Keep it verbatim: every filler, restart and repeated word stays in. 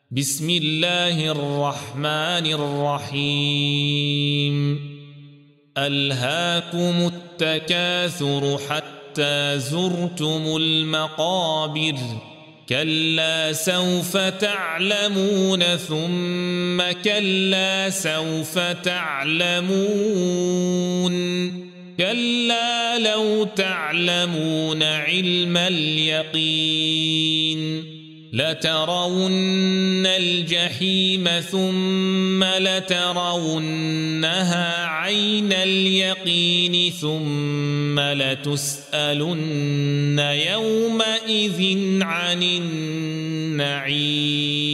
بسم الله الرحمن الرحيم ألهاكم التكاثر حتى زرتم المقابر كلا سوف تعلمون ثم كلا سوف تعلمون كلا لو تعلمون علم اليقين لترون الجحيم ثم لترونها عين اليقين ثم لتسألن يومئذ عن النعيم.